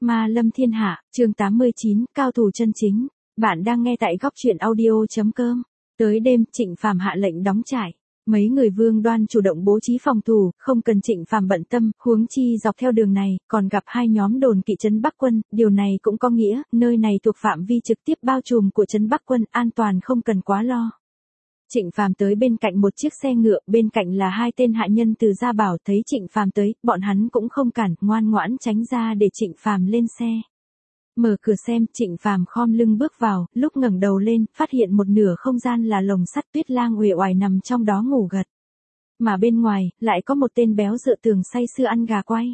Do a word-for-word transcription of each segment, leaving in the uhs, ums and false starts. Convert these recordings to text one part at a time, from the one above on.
Ma Lâm Thiên Hạ, chương tám mươi chín, cao thủ chân chính. Bạn đang nghe tại góc truyện audio.com. Tới đêm, Trịnh Phàm hạ lệnh đóng trại. Mấy người Vương Đoan chủ động bố trí phòng thủ, không cần Trịnh Phàm bận tâm, huống chi dọc theo đường này, còn gặp hai nhóm đồn kỵ trấn Bắc Quân, điều này cũng có nghĩa, nơi này thuộc phạm vi trực tiếp bao trùm của trấn Bắc Quân, an toàn không cần quá lo. Trịnh Phàm tới bên cạnh một chiếc xe ngựa, bên cạnh là hai tên hạ nhân từ Gia Bảo, thấy Trịnh Phàm tới, bọn hắn cũng không cản, ngoan ngoãn tránh ra để Trịnh Phàm lên xe. Mở cửa xem, Trịnh Phàm khom lưng bước vào, lúc ngẩng đầu lên, phát hiện một nửa không gian là lồng sắt, Tuyết Lang uể oải nằm trong đó ngủ gật. Mà bên ngoài, lại có một tên béo dựa tường say sưa ăn gà quay.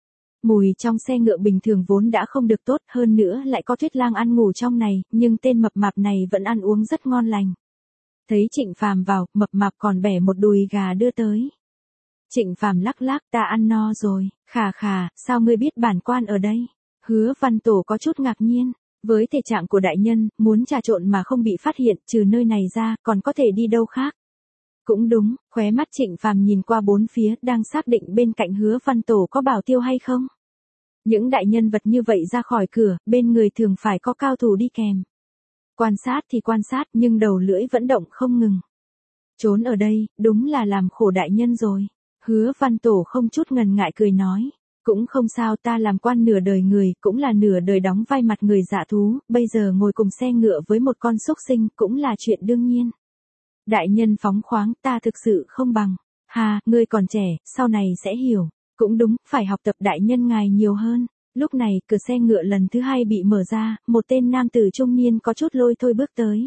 Mùi trong xe ngựa bình thường vốn đã không được tốt, hơn nữa lại có Tuyết Lang ăn ngủ trong này, nhưng tên mập mạp này vẫn ăn uống rất ngon lành. Thấy Trịnh Phàm vào, mập mạp còn bẻ một đùi gà đưa tới. Trịnh Phàm lắc lắc, ta ăn no rồi. Khà khà, sao ngươi biết bản quan ở đây? Hứa Văn Tổ có chút ngạc nhiên. Với thể trạng của đại nhân, muốn trà trộn mà không bị phát hiện, trừ nơi này ra, còn có thể đi đâu khác? Cũng đúng, khóe mắt Trịnh Phàm nhìn qua bốn phía, đang xác định bên cạnh Hứa Văn Tổ có bảo tiêu hay không. Những đại nhân vật như vậy ra khỏi cửa, bên người thường phải có cao thủ đi kèm. Quan sát thì quan sát, nhưng đầu lưỡi vẫn động không ngừng. Trốn ở đây, đúng là làm khổ đại nhân rồi. Hứa Văn Tổ không chút ngần ngại cười nói. Cũng không sao, ta làm quan nửa đời người, cũng là nửa đời đóng vai mặt người dạ thú, bây giờ ngồi cùng xe ngựa với một con súc sinh, cũng là chuyện đương nhiên. Đại nhân phóng khoáng, ta thực sự không bằng. Hà, ngươi còn trẻ, sau này sẽ hiểu. Cũng đúng, phải học tập đại nhân ngài nhiều hơn. Lúc này, cửa xe ngựa lần thứ hai bị mở ra, một tên nam tử trung niên có chút lôi thôi bước tới.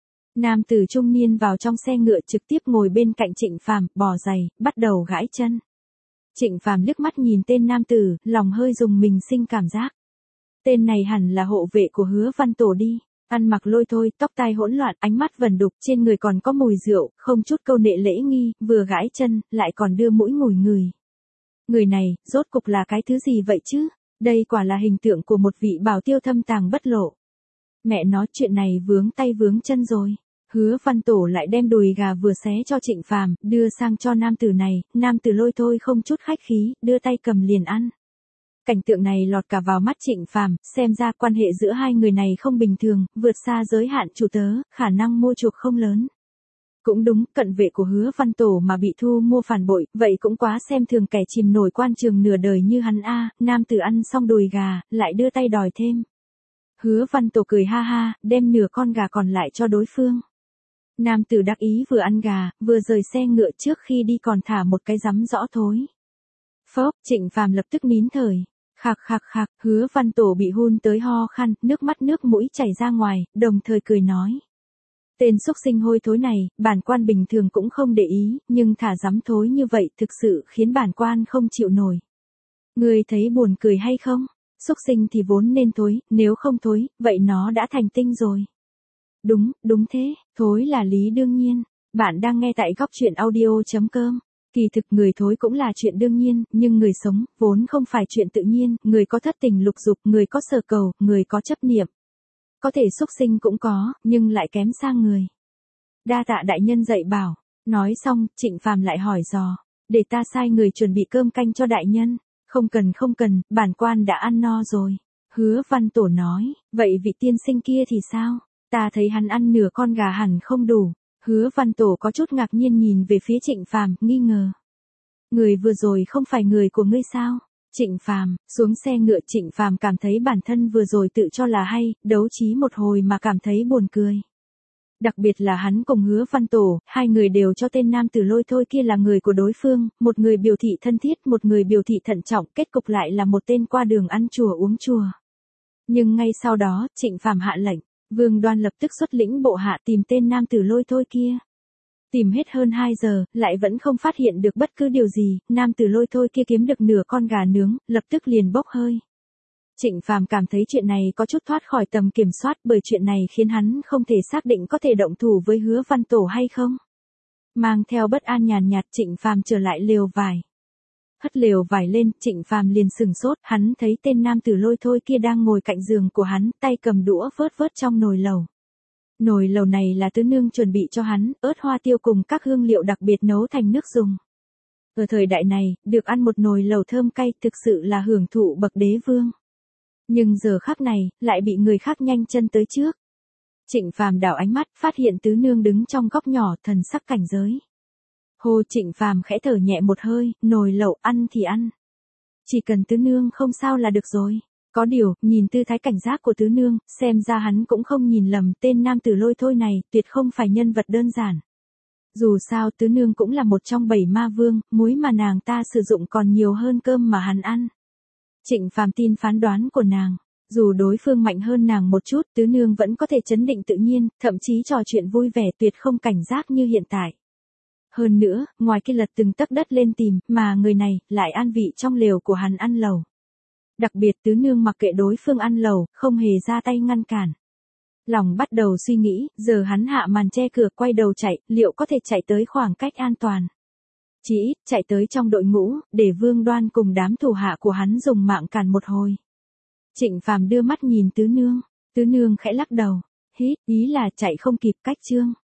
Nam tử trung niên vào trong xe ngựa trực tiếp ngồi bên cạnh Trịnh Phàm, bỏ giày, bắt đầu gãi chân. Trịnh Phàm liếc mắt nhìn tên nam tử, lòng hơi rùng mình sinh cảm giác. Tên này hẳn là hộ vệ của Hứa Văn Tổ đi. Ăn mặc lôi thôi, tóc tai hỗn loạn, ánh mắt vẩn đục, trên người còn có mùi rượu, không chút câu nệ lễ nghi, vừa gãi chân, lại còn đưa mũi ngửi người. Người này, rốt cục là cái thứ gì vậy chứ? Đây quả là hình tượng của một vị bảo tiêu thâm tàng bất lộ. Mẹ nói chuyện này vướng tay vướng chân rồi. Hứa Văn Tổ lại đem đùi gà vừa xé cho Trịnh Phàm, đưa sang cho nam tử này, nam tử lôi thôi không chút khách khí, đưa tay cầm liền ăn. Cảnh tượng này lọt cả vào mắt Trịnh Phàm, xem ra quan hệ giữa hai người này không bình thường, vượt xa giới hạn chủ tớ, khả năng mua chuộc không lớn. Cũng đúng, cận vệ của Hứa Văn Tổ mà bị thu mua phản bội, vậy cũng quá xem thường kẻ chìm nổi quan trường nửa đời như hắn a. Nam tử ăn xong đùi gà, lại đưa tay đòi thêm. Hứa Văn Tổ cười ha ha, đem nửa con gà còn lại cho đối phương. Nam tử đắc ý vừa ăn gà, vừa rời xe ngựa, trước khi đi còn thả một cái rắm rõ thối. Phốc, Trịnh Phàm lập tức nín thở. Khạc khạc khạc, Hứa Văn Tổ bị hun tới ho khan, nước mắt nước mũi chảy ra ngoài, đồng thời cười nói. Tên xúc sinh hôi thối này, bản quan bình thường cũng không để ý, nhưng thả rắm thối như vậy thực sự khiến bản quan không chịu nổi. Ngươi thấy buồn cười hay không? Xúc sinh thì vốn nên thối, nếu không thối, vậy nó đã thành tinh rồi. Đúng, đúng thế, thối là lý đương nhiên. Bạn đang nghe tại góc truyện audio.com. Kỳ thực người thối cũng là chuyện đương nhiên, nhưng người sống, vốn không phải chuyện tự nhiên, người có thất tình lục dục, người có sở cầu, người có chấp niệm. Có thể xúc sinh cũng có, nhưng lại kém sang người. Đa tạ đại nhân dạy bảo. Nói xong, Trịnh Phàm lại hỏi dò. Để ta sai người chuẩn bị cơm canh cho đại nhân. Không cần không cần, bản quan đã ăn no rồi. Hứa Văn Tổ nói, vậy vị tiên sinh kia thì sao? Ta thấy hắn ăn nửa con gà hẳn không đủ. Hứa Văn Tổ có chút ngạc nhiên nhìn về phía Trịnh Phàm, nghi ngờ. Người vừa rồi không phải người của ngươi sao? Trịnh Phàm, xuống xe ngựa Trịnh Phàm cảm thấy bản thân vừa rồi tự cho là hay, đấu trí một hồi mà cảm thấy buồn cười. Đặc biệt là hắn cùng Hứa Văn Tổ, hai người đều cho tên nam tử lôi thôi kia là người của đối phương, một người biểu thị thân thiết, một người biểu thị thận trọng, kết cục lại là một tên qua đường ăn chùa uống chùa. Nhưng ngay sau đó, Trịnh Phàm hạ lệnh, Vương Đoan lập tức xuất lĩnh bộ hạ tìm tên nam tử lôi thôi kia. Tìm hết hơn hai giờ, lại vẫn không phát hiện được bất cứ điều gì, nam tử lôi thôi kia kiếm được nửa con gà nướng, lập tức liền bốc hơi. Trịnh Phàm cảm thấy chuyện này có chút thoát khỏi tầm kiểm soát, bởi chuyện này khiến hắn không thể xác định có thể động thủ với Hứa Văn Tổ hay không. Mang theo bất an nhàn nhạt, Trịnh Phàm trở lại lều vải. Hất lều vải lên, Trịnh Phàm liền sừng sốt, hắn thấy tên nam tử lôi thôi kia đang ngồi cạnh giường của hắn, tay cầm đũa vớt vớt trong nồi lẩu. Nồi lẩu này là tứ nương chuẩn bị cho hắn, ớt hoa tiêu cùng các hương liệu đặc biệt nấu thành nước dùng. Ở thời đại này, được ăn một nồi lẩu thơm cay thực sự là hưởng thụ bậc đế vương. Nhưng giờ khắc này, lại bị người khác nhanh chân tới trước. Trịnh Phàm đảo ánh mắt, phát hiện tứ nương đứng trong góc nhỏ, thần sắc cảnh giới. Hô, Trịnh Phàm khẽ thở nhẹ một hơi, nồi lẩu ăn thì ăn. Chỉ cần tứ nương không sao là được rồi. Có điều, nhìn tư thái cảnh giác của tứ nương, xem ra hắn cũng không nhìn lầm, tên nam tử lôi thôi này, tuyệt không phải nhân vật đơn giản. Dù sao tứ nương cũng là một trong bảy ma vương, muối mà nàng ta sử dụng còn nhiều hơn cơm mà hắn ăn. Trịnh Phàm tin phán đoán của nàng. Dù đối phương mạnh hơn nàng một chút, tứ nương vẫn có thể trấn định tự nhiên, thậm chí trò chuyện vui vẻ, tuyệt không cảnh giác như hiện tại. Hơn nữa, ngoài kia lật từng tấc đất lên tìm, mà người này, lại an vị trong lều của hắn ăn lẩu. Đặc biệt tứ nương mặc kệ đối phương ăn lẩu, không hề ra tay ngăn cản. Lòng bắt đầu suy nghĩ, giờ hắn hạ màn che cửa quay đầu chạy, liệu có thể chạy tới khoảng cách an toàn. Chỉ ít, chạy tới trong đội ngũ, để Vương Đoan cùng đám thủ hạ của hắn dùng mạng cản một hồi. Trịnh Phàm đưa mắt nhìn tứ nương, tứ nương khẽ lắc đầu, hít, ý là chạy không kịp cách chương.